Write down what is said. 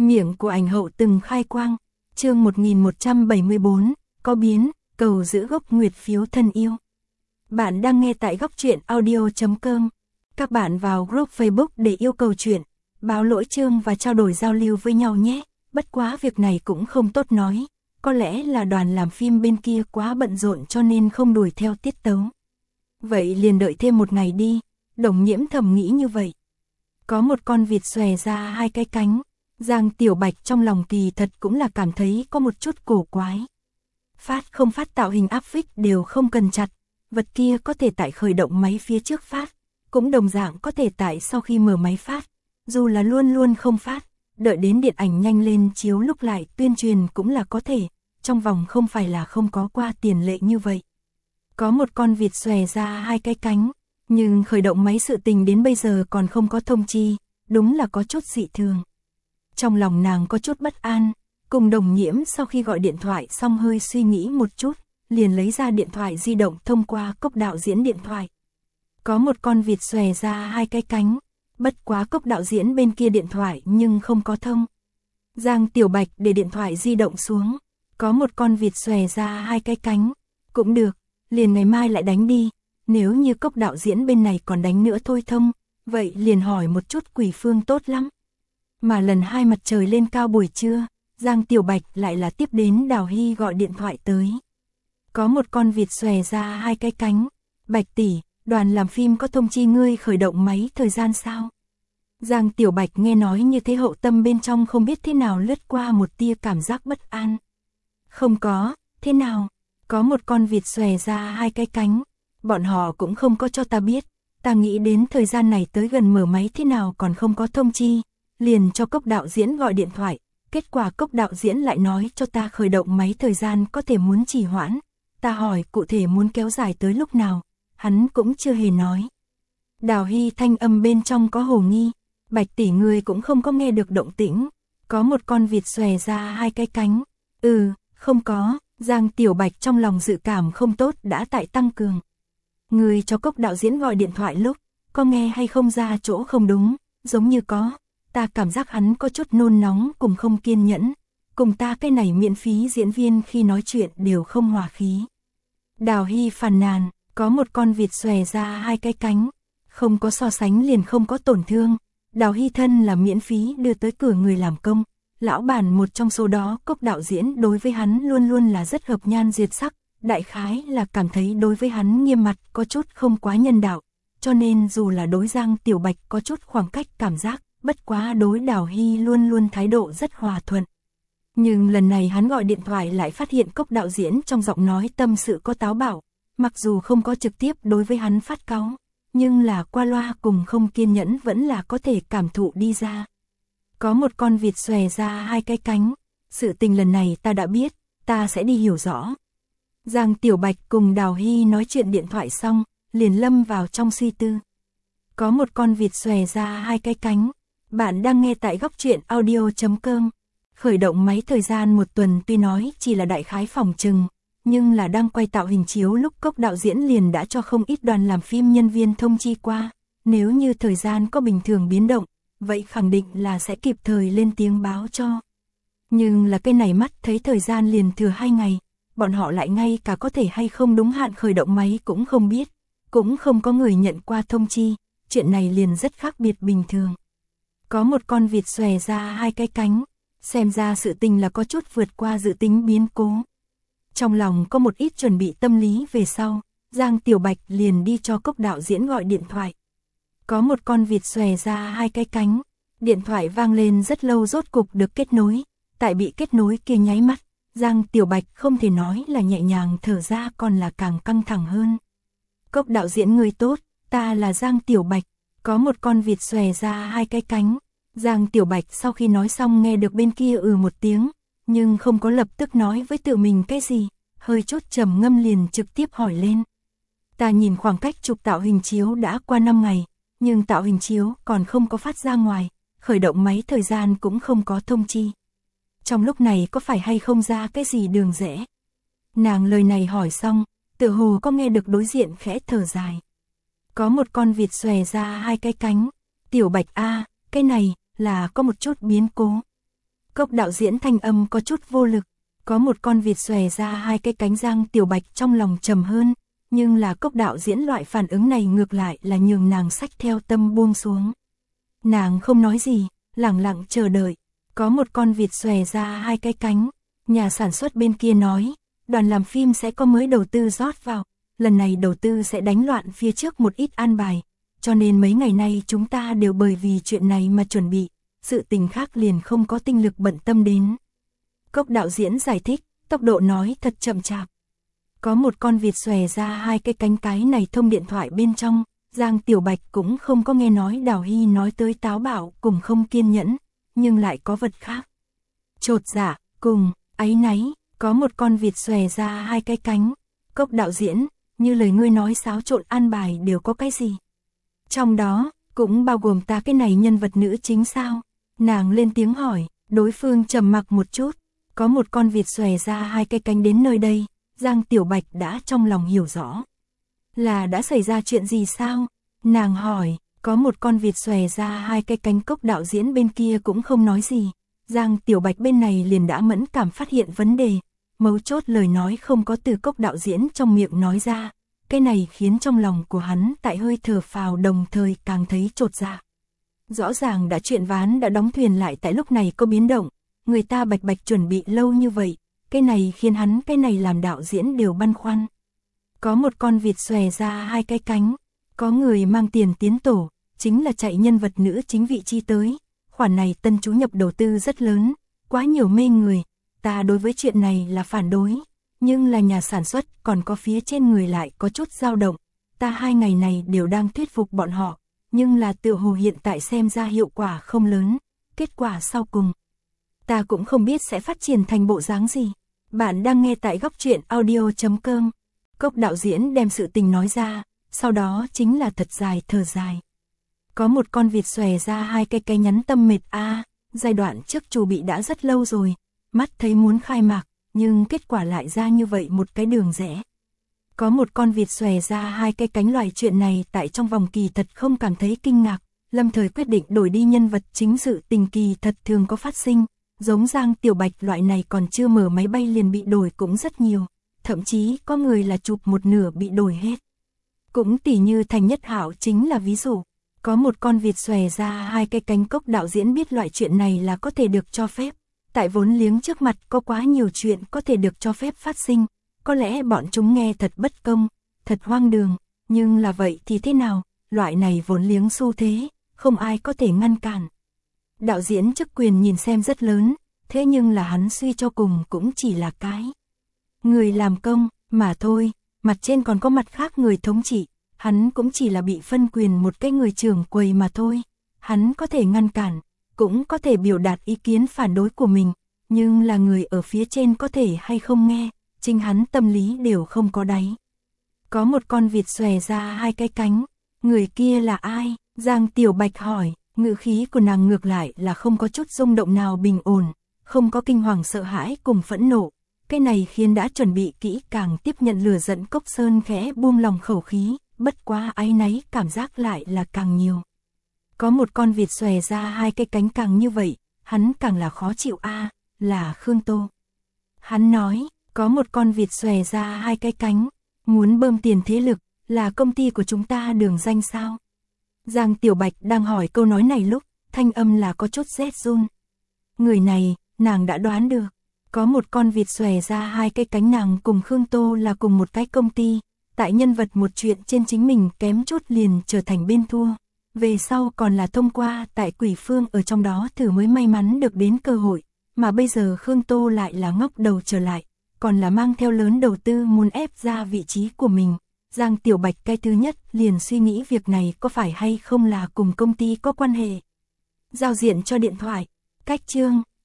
Miệng của ảnh hậu từng khai quang, chương 1174, có biến, cầu giữ gốc nguyệt phiếu thân yêu. Bạn đang nghe tại góc truyện audio.com. Các bạn vào group Facebook để yêu cầu chuyện, báo lỗi chương và trao đổi giao lưu với nhau nhé. Bất quá việc này cũng không tốt nói, có lẽ là đoàn làm phim bên kia quá bận rộn cho nên không đuổi theo tiết tấu. Vậy liền đợi thêm một ngày đi, Đồng Nhiễm thầm nghĩ như vậy. Có một con vịt xòe ra hai cái cánh. Giang Tiểu Bạch trong lòng kỳ thật cũng là cảm thấy có một chút cổ quái. Phát không phát tạo hình áp phích đều không cần chặt, vật kia có thể tại khởi động máy phía trước phát, cũng đồng dạng có thể tại sau khi mở máy phát, dù là luôn luôn không phát, đợi đến điện ảnh nhanh lên chiếu lúc lại tuyên truyền cũng là có thể, trong vòng không phải là không có qua tiền lệ như vậy. Có một con vịt xòe ra hai cái cánh, nhưng khởi động máy sự tình đến bây giờ còn không có thông chi, đúng là có chút dị thường. Trong lòng nàng có chút bất an, cùng Đồng Nhiễm sau khi gọi điện thoại xong hơi suy nghĩ một chút, liền lấy ra điện thoại di động thông qua Cốc đạo diễn điện thoại. Có một con vịt xòe ra hai cái cánh, bất quá Cốc đạo diễn bên kia điện thoại nhưng không có thông. Giang Tiểu Bạch để điện thoại di động xuống, có một con vịt xòe ra hai cái cánh, cũng được, liền ngày mai lại đánh đi, nếu như Cốc đạo diễn bên này còn đánh nữa thôi thông, vậy liền hỏi một chút Quỷ Phương tốt lắm. Mà lần hai mặt trời lên cao buổi trưa, Giang Tiểu Bạch lại là tiếp đến Đào Hy gọi điện thoại tới. Có một con vịt xòe ra hai cái cánh, Bạch tỷ, đoàn làm phim có thông chi ngươi khởi động máy thời gian sao? Giang Tiểu Bạch nghe nói như thế hậu tâm bên trong không biết thế nào lướt qua một tia cảm giác bất an. Không có, thế nào? Có một con vịt xòe ra hai cái cánh, bọn họ cũng không có cho ta biết, ta nghĩ đến thời gian này tới gần mở máy thế nào còn không có thông chi. Liền cho Cốc đạo diễn gọi điện thoại, kết quả Cốc đạo diễn lại nói cho ta khởi động máy thời gian có thể muốn trì hoãn, ta hỏi cụ thể muốn kéo dài tới lúc nào, hắn cũng chưa hề nói. Đào Hy thanh âm bên trong có hồ nghi, Bạch tỷ người cũng không có nghe được động tĩnh, có một con vịt xòe ra hai cái cánh, không có, Giang Tiểu Bạch trong lòng dự cảm không tốt đã tại tăng cường. Người cho Cốc đạo diễn gọi điện thoại lúc, có nghe hay không ra chỗ không đúng, giống như có. Ta cảm giác hắn có chút nôn nóng cùng không kiên nhẫn, cùng ta cái này miễn phí diễn viên khi nói chuyện đều không hòa khí. Đào Hy phàn nàn, có một con vịt xòe ra hai cái cánh, không có so sánh liền không có tổn thương. Đào Hy thân là miễn phí đưa tới cửa người làm công, lão bản một trong số đó Cốc đạo diễn đối với hắn luôn luôn là rất hợp nhan duyệt sắc, đại khái là cảm thấy đối với hắn nghiêm mặt có chút không quá nhân đạo, cho nên dù là đối Giang Tiểu Bạch có chút khoảng cách cảm giác. Bất quá đối Đào Hy luôn luôn thái độ rất hòa thuận. Nhưng lần này hắn gọi điện thoại lại phát hiện Cốc đạo diễn trong giọng nói tâm sự có táo bạo, mặc dù không có trực tiếp đối với hắn phát cáu, nhưng là qua loa cùng không kiên nhẫn vẫn là có thể cảm thụ đi ra. Có một con vịt xòe ra hai cái cánh, sự tình lần này ta đã biết, ta sẽ đi hiểu rõ. Giang Tiểu Bạch cùng Đào Hy nói chuyện điện thoại xong, liền lâm vào trong suy tư. Có một con vịt xòe ra hai cái cánh. Bạn đang nghe tại góc truyện audio.com. Khởi động máy thời gian một tuần tuy nói chỉ là đại khái phòng trừng, nhưng là đang quay tạo hình chiếu lúc Cốc đạo diễn liền đã cho không ít đoàn làm phim nhân viên thông chi qua. Nếu như thời gian có bình thường biến động, vậy khẳng định là sẽ kịp thời lên tiếng báo cho. Nhưng là cái này mắt thấy thời gian liền thừa 2 ngày, bọn họ lại ngay cả có thể hay không đúng hạn khởi động máy cũng không biết, cũng không có người nhận qua thông chi, chuyện này liền rất khác biệt bình thường. Có một con vịt xòe ra hai cái cánh, xem ra sự tình là có chút vượt qua dự tính biến cố. Trong lòng có một ít chuẩn bị tâm lý về sau, Giang Tiểu Bạch liền đi cho Cốc đạo diễn gọi điện thoại. Có một con vịt xòe ra hai cái cánh, điện thoại vang lên rất lâu rốt cục được kết nối, tại bị kết nối kia nháy mắt, Giang Tiểu Bạch không thể nói là nhẹ nhàng thở ra còn là càng căng thẳng hơn. Cốc đạo diễn người tốt, ta là Giang Tiểu Bạch. Có một con vịt xòe ra hai cái cánh, Giang Tiểu Bạch sau khi nói xong nghe được bên kia một tiếng, nhưng không có lập tức nói với tự mình cái gì, hơi chút trầm ngâm liền trực tiếp hỏi lên. Ta nhìn khoảng cách chụp tạo hình chiếu đã qua 5 ngày, nhưng tạo hình chiếu còn không có phát ra ngoài, khởi động máy thời gian cũng không có thông chi. Trong lúc này có phải hay không ra cái gì đường rẽ? Nàng lời này hỏi xong, tựa hồ có nghe được đối diện khẽ thở dài. Có một con vịt xòe ra hai cái cánh, Tiểu Bạch a, cái này là có một chút biến cố. Cốc đạo diễn thanh âm có chút vô lực, có một con vịt xòe ra hai cái cánh. Giang Tiểu Bạch trong lòng trầm hơn, nhưng là Cốc đạo diễn loại phản ứng này ngược lại là nhường nàng xách theo tâm buông xuống. Nàng không nói gì, lẳng lặng chờ đợi, có một con vịt xòe ra hai cái cánh, nhà sản xuất bên kia nói, đoàn làm phim sẽ có mới đầu tư rót vào, lần này đầu tư sẽ đánh loạn phía trước một ít an bài, cho nên mấy ngày nay chúng ta đều bởi vì chuyện này mà chuẩn bị, sự tình khác liền không có tinh lực bận tâm đến. Cốc đạo diễn giải thích, tốc độ nói thật chậm chạp. Có một con vịt xòe ra hai cái cánh, cái này thông điện thoại bên trong, Giang Tiểu Bạch cũng không có nghe nói Đào Hy nói tới táo bạo cùng không kiên nhẫn, nhưng lại có vật khác. Chột dạ, cùng, áy náy, có một con vịt xòe ra hai cái cánh. Cốc đạo diễn, như lời ngươi nói xáo trộn an bài đều có cái gì? Trong đó, cũng bao gồm ta cái này nhân vật nữ chính sao? Nàng lên tiếng hỏi, đối phương trầm mặc một chút, có một con vịt xòe ra hai cái cánh đến nơi đây, Giang Tiểu Bạch đã trong lòng hiểu rõ. Là đã xảy ra chuyện gì sao? Nàng hỏi, có một con vịt xòe ra hai cái cánh. Cốc đạo diễn bên kia cũng không nói gì, Giang Tiểu Bạch bên này liền đã mẫn cảm phát hiện vấn đề, mấu chốt lời nói không có từ Cốc đạo diễn trong miệng nói ra, cái này khiến trong lòng của hắn tại hơi thở phào đồng thời càng thấy chột dạ. Rõ ràng đã chuyện ván đã đóng thuyền lại tại lúc này có biến động, người ta Bạch Bạch chuẩn bị lâu như vậy, cái này khiến hắn cái này làm đạo diễn đều băn khoăn. Có một con vịt xòe ra hai cái cánh, có người mang tiền tiến tổ, chính là chạy nhân vật nữ chính vị chi tới, khoản này tân chú nhập đầu tư rất lớn, quá nhiều mê người, ta đối với chuyện này là phản đối, nhưng là nhà sản xuất còn có phía trên người lại có chút dao động, ta hai ngày này đều đang thuyết phục bọn họ, nhưng là tựa hồ hiện tại xem ra hiệu quả không lớn, kết quả sau cùng ta cũng không biết sẽ phát triển thành bộ dáng gì. Bạn đang nghe tại góc truyện audio.com. Cốc đạo diễn đem sự tình nói ra, sau đó chính là thật dài thở dài. Có một con vịt xòe ra hai cái nhắn tâm mệt a, giai đoạn trước chuẩn bị đã rất lâu rồi, mắt thấy muốn khai mạc, nhưng kết quả lại ra như vậy một cái đường rẽ. Có một con vịt xòe ra hai cái cánh, loại chuyện này tại trong vòng kỳ thật không cảm thấy kinh ngạc, lâm thời quyết định đổi đi nhân vật chính, sự tình kỳ thật thường có phát sinh, giống Giang Tiểu Bạch loại này còn chưa mở máy bay liền bị đổi cũng rất nhiều, thậm chí có người là chụp một nửa bị đổi hết. Cũng tỉ như Thành Nhất Hạo chính là ví dụ, có một con vịt xòe ra hai cái cánh. Cốc đạo diễn biết loại chuyện này là có thể được cho phép, tại vốn liếng trước mặt có quá nhiều chuyện có thể được cho phép phát sinh, có lẽ bọn chúng nghe thật bất công, thật hoang đường, nhưng là vậy thì thế nào, loại này vốn liếng xu thế, không ai có thể ngăn cản. Đạo diễn chức quyền nhìn xem rất lớn, thế nhưng là hắn suy cho cùng cũng chỉ là cái người làm công, mà thôi, mặt trên còn có mặt khác người thống trị, hắn cũng chỉ là bị phân quyền một cái người trưởng quầy mà thôi, hắn có thể ngăn cản, cũng có thể biểu đạt ý kiến phản đối của mình, nhưng là người ở phía trên có thể hay không nghe, chính hắn tâm lý đều không có đáy. Có một con vịt xòe ra hai cái cánh, người kia là ai? Giang Tiểu Bạch hỏi, ngữ khí của nàng ngược lại là không có chút rung động nào, bình ổn, không có kinh hoàng sợ hãi cùng phẫn nộ. Cái này khiến đã chuẩn bị kỹ càng tiếp nhận lửa giận Cốc Sơn khẽ buông lòng khẩu khí, bất quá áy náy cảm giác lại là càng nhiều. Có một con vịt xòe ra hai cái cánh, càng như vậy, hắn càng là khó chịu a, là Khương Tô. Hắn nói, có một con vịt xòe ra hai cái cánh, muốn bơm tiền thế lực, là công ty của chúng ta Đường Danh sao? Giang Tiểu Bạch đang hỏi câu nói này lúc, thanh âm là có chút rét run. Người này, nàng đã đoán được. Có một con vịt xòe ra hai cái cánh, nàng cùng Khương Tô là cùng một cái công ty, tại nhân vật một chuyện trên chính mình kém chút liền trở thành bên thua. Về sau còn là thông qua tại Quỷ Phương ở trong đó thử mới may mắn được đến cơ hội, mà bây giờ Khương Tô lại là ngóc đầu trở lại, còn là mang theo lớn đầu tư muốn ép ra vị trí của mình. Giang Tiểu Bạch cái thứ nhất liền suy nghĩ việc này có phải hay không là cùng công ty có quan hệ. Giao diện cho điện thoại, cách chương.